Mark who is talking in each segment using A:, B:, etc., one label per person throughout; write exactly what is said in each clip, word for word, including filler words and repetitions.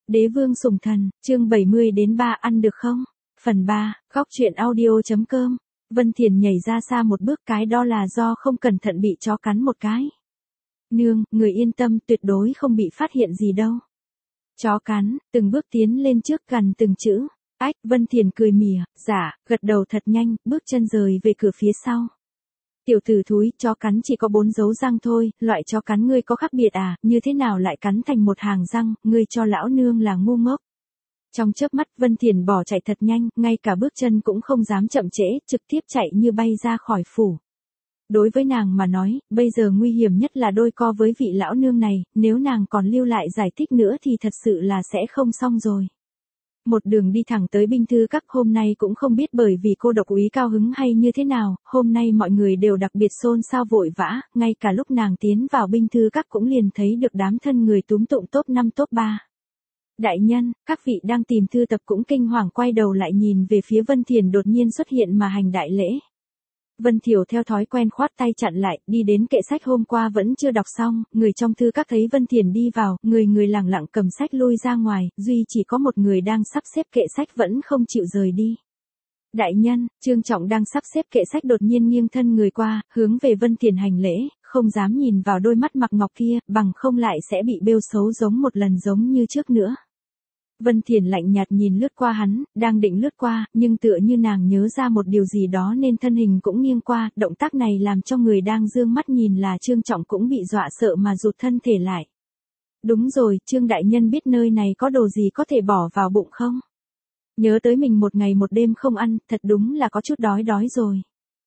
A: Đế vương sủng thần, chương bảy mươi đến ba ăn được không? Phần ba, góc truyện audio.com. Vân Thiền nhảy ra xa một bước, cái đó là do không cẩn thận bị chó cắn một cái. Nương, người yên tâm, tuyệt đối không bị phát hiện gì đâu. Chó cắn, từng bước tiến lên trước gần từng chữ. Ách, Vân Thiền cười mỉa, giả, gật đầu thật nhanh, bước chân rời về cửa phía sau. Tiểu tử thúi, chó cắn chỉ có bốn dấu răng thôi, loại chó cắn ngươi có khác biệt à, như thế nào lại cắn thành một hàng răng, ngươi cho lão nương là ngu ngốc. Trong chớp mắt Vân Thiền bỏ chạy thật nhanh, ngay cả bước chân cũng không dám chậm trễ, trực tiếp chạy như bay ra khỏi phủ. Đối với nàng mà nói, bây giờ nguy hiểm nhất là đôi co với vị lão nương này, nếu nàng còn lưu lại giải thích nữa thì thật sự là sẽ không xong rồi. Một đường đi thẳng tới binh thư các, hôm nay cũng không biết bởi vì cô độc úy cao hứng hay như thế nào, hôm nay mọi người đều đặc biệt xôn xao vội vã, ngay cả lúc nàng tiến vào binh thư các cũng liền thấy được đám thân người túm tụm top năm top ba. Đại nhân, các vị đang tìm thư tập cũng kinh hoàng quay đầu lại nhìn về phía Vân Thiền đột nhiên xuất hiện mà hành đại lễ. Vân Thiểu theo thói quen khoát tay chặn lại, đi đến kệ sách hôm qua vẫn chưa đọc xong, người trong thư các thấy Vân Thiền đi vào, người người lẳng lặng cầm sách lui ra ngoài, duy chỉ có một người đang sắp xếp kệ sách vẫn không chịu rời đi. Đại nhân, Trương Trọng đang sắp xếp kệ sách đột nhiên nghiêng thân người qua, hướng về Vân Thiền hành lễ, không dám nhìn vào đôi mắt mặc ngọc kia, bằng không lại sẽ bị bêu xấu giống một lần giống như trước nữa. Vân Thiền lạnh nhạt nhìn lướt qua hắn, đang định lướt qua, nhưng tựa như nàng nhớ ra một điều gì đó nên thân hình cũng nghiêng qua, động tác này làm cho người đang dương mắt nhìn là Trương Trọng cũng bị dọa sợ mà rụt thân thể lại. Đúng rồi, Trương đại nhân biết nơi này có đồ gì có thể bỏ vào bụng không? Nhớ tới mình một ngày một đêm không ăn, thật đúng là có chút đói đói rồi.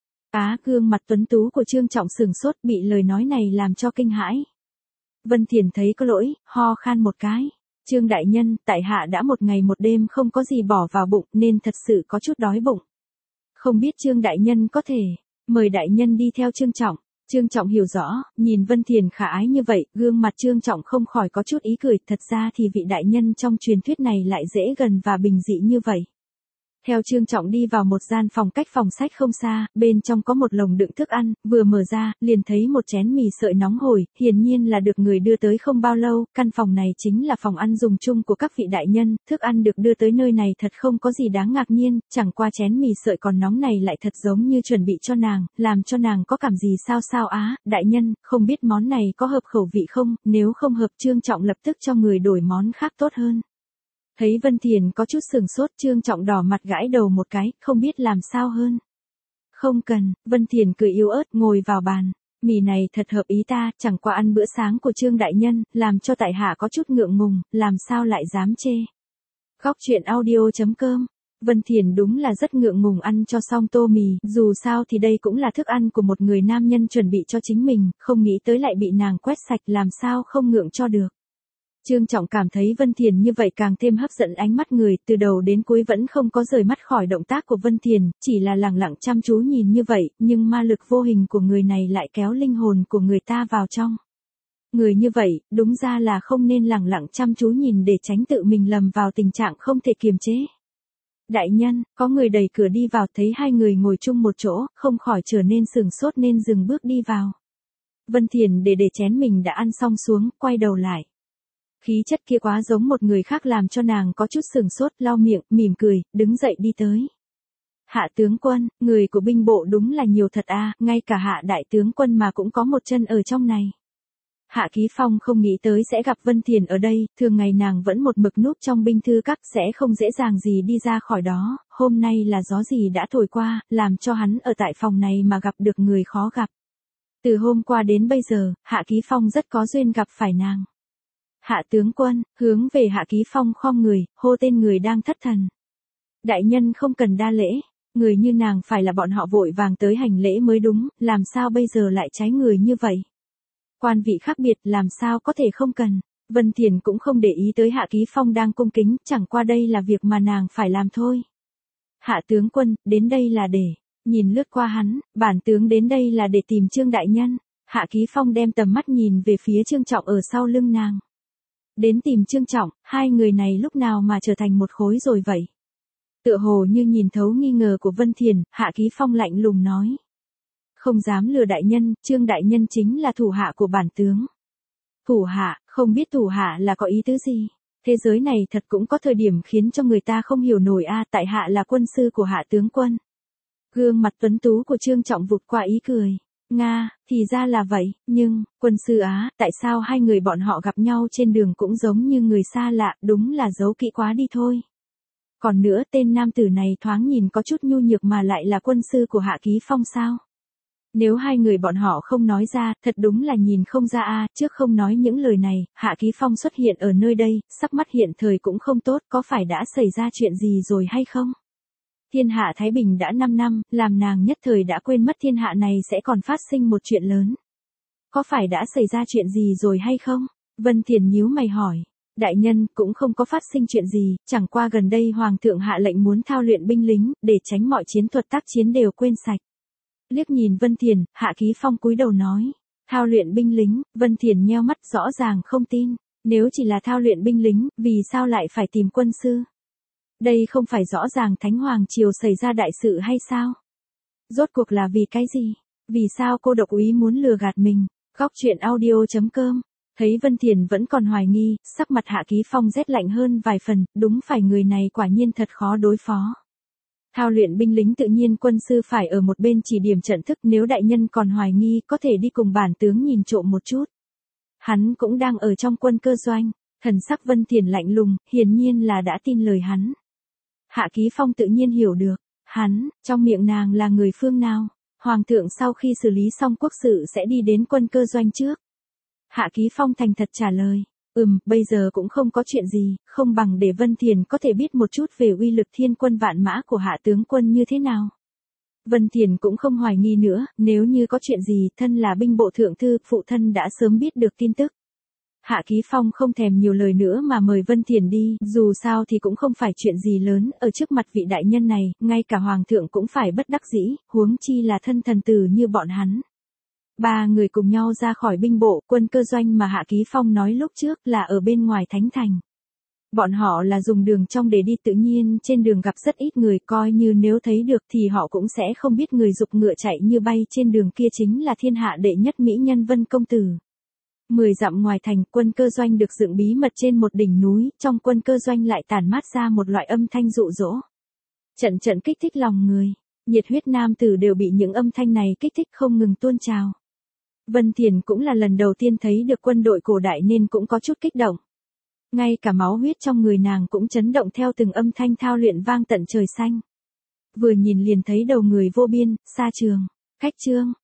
A: Á, gương mặt tuấn tú của Trương Trọng sửng sốt, bị lời nói này làm cho kinh hãi. Vân Thiền thấy có lỗi, ho khan một cái. Trương đại nhân, tại hạ đã một ngày một đêm không có gì bỏ vào bụng nên thật sự có chút đói bụng. Không biết Trương đại nhân có thể, mời đại nhân đi theo Trương Trọng. Trương Trọng hiểu rõ, nhìn Vân Thiền khả ái như vậy, gương mặt Trương Trọng không khỏi có chút ý cười, thật ra thì vị đại nhân trong truyền thuyết này lại dễ gần và bình dị như vậy. Theo Trương Trọng đi vào một gian phòng cách phòng sách không xa, bên trong có một lồng đựng thức ăn, vừa mở ra, liền thấy một chén mì sợi nóng hổi, hiển nhiên là được người đưa tới không bao lâu, căn phòng này chính là phòng ăn dùng chung của các vị đại nhân, thức ăn được đưa tới nơi này thật không có gì đáng ngạc nhiên, chẳng qua chén mì sợi còn nóng này lại thật giống như chuẩn bị cho nàng, làm cho nàng có cảm gì sao sao á, đại nhân, không biết món này có hợp khẩu vị không, nếu không hợp Trương Trọng lập tức cho người đổi món khác tốt hơn. Thấy Vân Thiền có chút sừng sốt, Trương Trọng đỏ mặt gãi đầu một cái, không biết làm sao hơn. Không cần, Vân Thiền cười yếu ớt ngồi vào bàn. Mì này thật hợp ý ta, chẳng qua ăn bữa sáng của Trương đại nhân, làm cho tại hạ có chút ngượng ngùng, làm sao lại dám chê. Góc truyện audio.com. Vân Thiền đúng là rất ngượng ngùng ăn cho xong tô mì, dù sao thì đây cũng là thức ăn của một người nam nhân chuẩn bị cho chính mình, không nghĩ tới lại bị nàng quét sạch, làm sao không ngượng cho được. Trương Trọng cảm thấy Vân Thiền như vậy càng thêm hấp dẫn ánh mắt người, từ đầu đến cuối vẫn không có rời mắt khỏi động tác của Vân Thiền, chỉ là lẳng lặng chăm chú nhìn như vậy, nhưng ma lực vô hình của người này lại kéo linh hồn của người ta vào trong. Người như vậy, đúng ra là không nên lẳng lặng chăm chú nhìn để tránh tự mình lầm vào tình trạng không thể kiềm chế. Đại nhân, có người đẩy cửa đi vào, thấy hai người ngồi chung một chỗ, không khỏi trở nên sửng sốt nên dừng bước đi vào. Vân Thiền để để chén mình đã ăn xong xuống, quay đầu lại. Khí chất kia quá giống một người khác làm cho nàng có chút sừng sốt, lau miệng, mỉm cười, đứng dậy đi tới. Hạ tướng quân, người của binh bộ đúng là nhiều thật à, ngay cả hạ đại tướng quân mà cũng có một chân ở trong này. Hạ Ký Phong không nghĩ tới sẽ gặp Vân Thiền ở đây, thường ngày nàng vẫn một mực núp trong binh thư các sẽ không dễ dàng gì đi ra khỏi đó, hôm nay là gió gì đã thổi qua, làm cho hắn ở tại phòng này mà gặp được người khó gặp. Từ hôm qua đến bây giờ, Hạ Ký Phong rất có duyên gặp phải nàng. Hạ tướng quân, hướng về Hạ Ký Phong khom người, hô tên người đang thất thần. Đại nhân không cần đa lễ, người như nàng phải là bọn họ vội vàng tới hành lễ mới đúng, làm sao bây giờ lại trái người như vậy. Quan vị khác biệt làm sao có thể không cần. Vân Thiền cũng không để ý tới Hạ Ký Phong đang cung kính, chẳng qua đây là việc mà nàng phải làm thôi. Hạ tướng quân, đến đây là để, nhìn lướt qua hắn, bản tướng đến đây là để tìm Trương đại nhân. Hạ Ký Phong đem tầm mắt nhìn về phía Trương Trọng ở sau lưng nàng. Đến tìm Trương Trọng, hai người này lúc nào mà trở thành một khối rồi vậy? Tựa hồ như nhìn thấu nghi ngờ của Vân Thiền, Hạ Ký Phong lạnh lùng nói. Không dám lừa đại nhân, Trương đại nhân chính là thủ hạ của bản tướng. Thủ hạ, không biết thủ hạ là có ý tứ gì? Thế giới này thật cũng có thời điểm khiến cho người ta không hiểu nổi a, tại hạ là quân sư của Hạ tướng quân. Gương mặt tuấn tú của Trương Trọng vụt qua ý cười. Nga, thì ra là vậy, nhưng, quân sư á, tại sao hai người bọn họ gặp nhau trên đường cũng giống như người xa lạ, đúng là giấu kỹ quá đi thôi. Còn nữa tên nam tử này thoáng nhìn có chút nhu nhược mà lại là quân sư của Hạ Ký Phong sao? Nếu hai người bọn họ không nói ra, thật đúng là nhìn không ra a. Trước không nói những lời này, Hạ Ký Phong xuất hiện ở nơi đây, sắc mắt hiện thời cũng không tốt, có phải đã xảy ra chuyện gì rồi hay không? Thiên hạ Thái Bình đã năm năm, làm nàng nhất thời đã quên mất thiên hạ này sẽ còn phát sinh một chuyện lớn. Có phải đã xảy ra chuyện gì rồi hay không? Vân Thiền nhíu mày hỏi. Đại nhân, cũng không có phát sinh chuyện gì, chẳng qua gần đây Hoàng thượng hạ lệnh muốn thao luyện binh lính, để tránh mọi chiến thuật tác chiến đều quên sạch. Liếc nhìn Vân Thiền, Hạ Ký Phong cúi đầu nói. Thao luyện binh lính, Vân Thiền nheo mắt rõ ràng không tin. Nếu chỉ là thao luyện binh lính, vì sao lại phải tìm quân sư? Đây không phải rõ ràng Thánh Hoàng Triều xảy ra đại sự hay sao? Rốt cuộc là vì cái gì? Vì sao cô độc úy muốn lừa gạt mình? Góc truyện audio chấm com. Thấy Vân Thiền vẫn còn hoài nghi, sắc mặt Hạ Ký Phong rét lạnh hơn vài phần, đúng phải người này quả nhiên thật khó đối phó. Thao luyện binh lính tự nhiên quân sư phải ở một bên chỉ điểm trận thức, nếu đại nhân còn hoài nghi có thể đi cùng bản tướng nhìn trộm một chút. Hắn cũng đang ở trong quân cơ doanh, thần sắc Vân Thiền lạnh lùng, hiển nhiên là đã tin lời hắn. Hạ Ký Phong tự nhiên hiểu được, hắn, trong miệng nàng là người phương nào, Hoàng thượng sau khi xử lý xong quốc sự sẽ đi đến quân cơ doanh trước. Hạ Ký Phong thành thật trả lời, ừm, bây giờ cũng không có chuyện gì, không bằng để Vân Thiền có thể biết một chút về uy lực thiên quân vạn mã của Hạ tướng quân như thế nào. Vân Thiền cũng không hoài nghi nữa, nếu như có chuyện gì, thân là binh bộ thượng thư, phụ thân đã sớm biết được tin tức. Hạ Ký Phong không thèm nhiều lời nữa mà mời Vân Thiền đi, dù sao thì cũng không phải chuyện gì lớn, ở trước mặt vị đại nhân này, ngay cả Hoàng thượng cũng phải bất đắc dĩ, huống chi là thân thần tử như bọn hắn. Ba người cùng nhau ra khỏi binh bộ, quân cơ doanh mà Hạ Ký Phong nói lúc trước là ở bên ngoài Thánh Thành. Bọn họ là dùng đường trong để đi, tự nhiên trên đường gặp rất ít người, coi như nếu thấy được thì họ cũng sẽ không biết người giục ngựa chạy như bay trên đường kia chính là thiên hạ đệ nhất mỹ nhân Vân công tử. Mười dặm ngoài thành, quân cơ doanh được dựng bí mật trên một đỉnh núi, trong quân cơ doanh lại tản mát ra một loại âm thanh dụ dỗ. Trận trận kích thích lòng người, nhiệt huyết nam tử đều bị những âm thanh này kích thích không ngừng tuôn trào. Vân Thiền cũng là lần đầu tiên thấy được quân đội cổ đại nên cũng có chút kích động. Ngay cả máu huyết trong người nàng cũng chấn động theo từng âm thanh thao luyện vang tận trời xanh. Vừa nhìn liền thấy đầu người vô biên, xa trường, cách trương,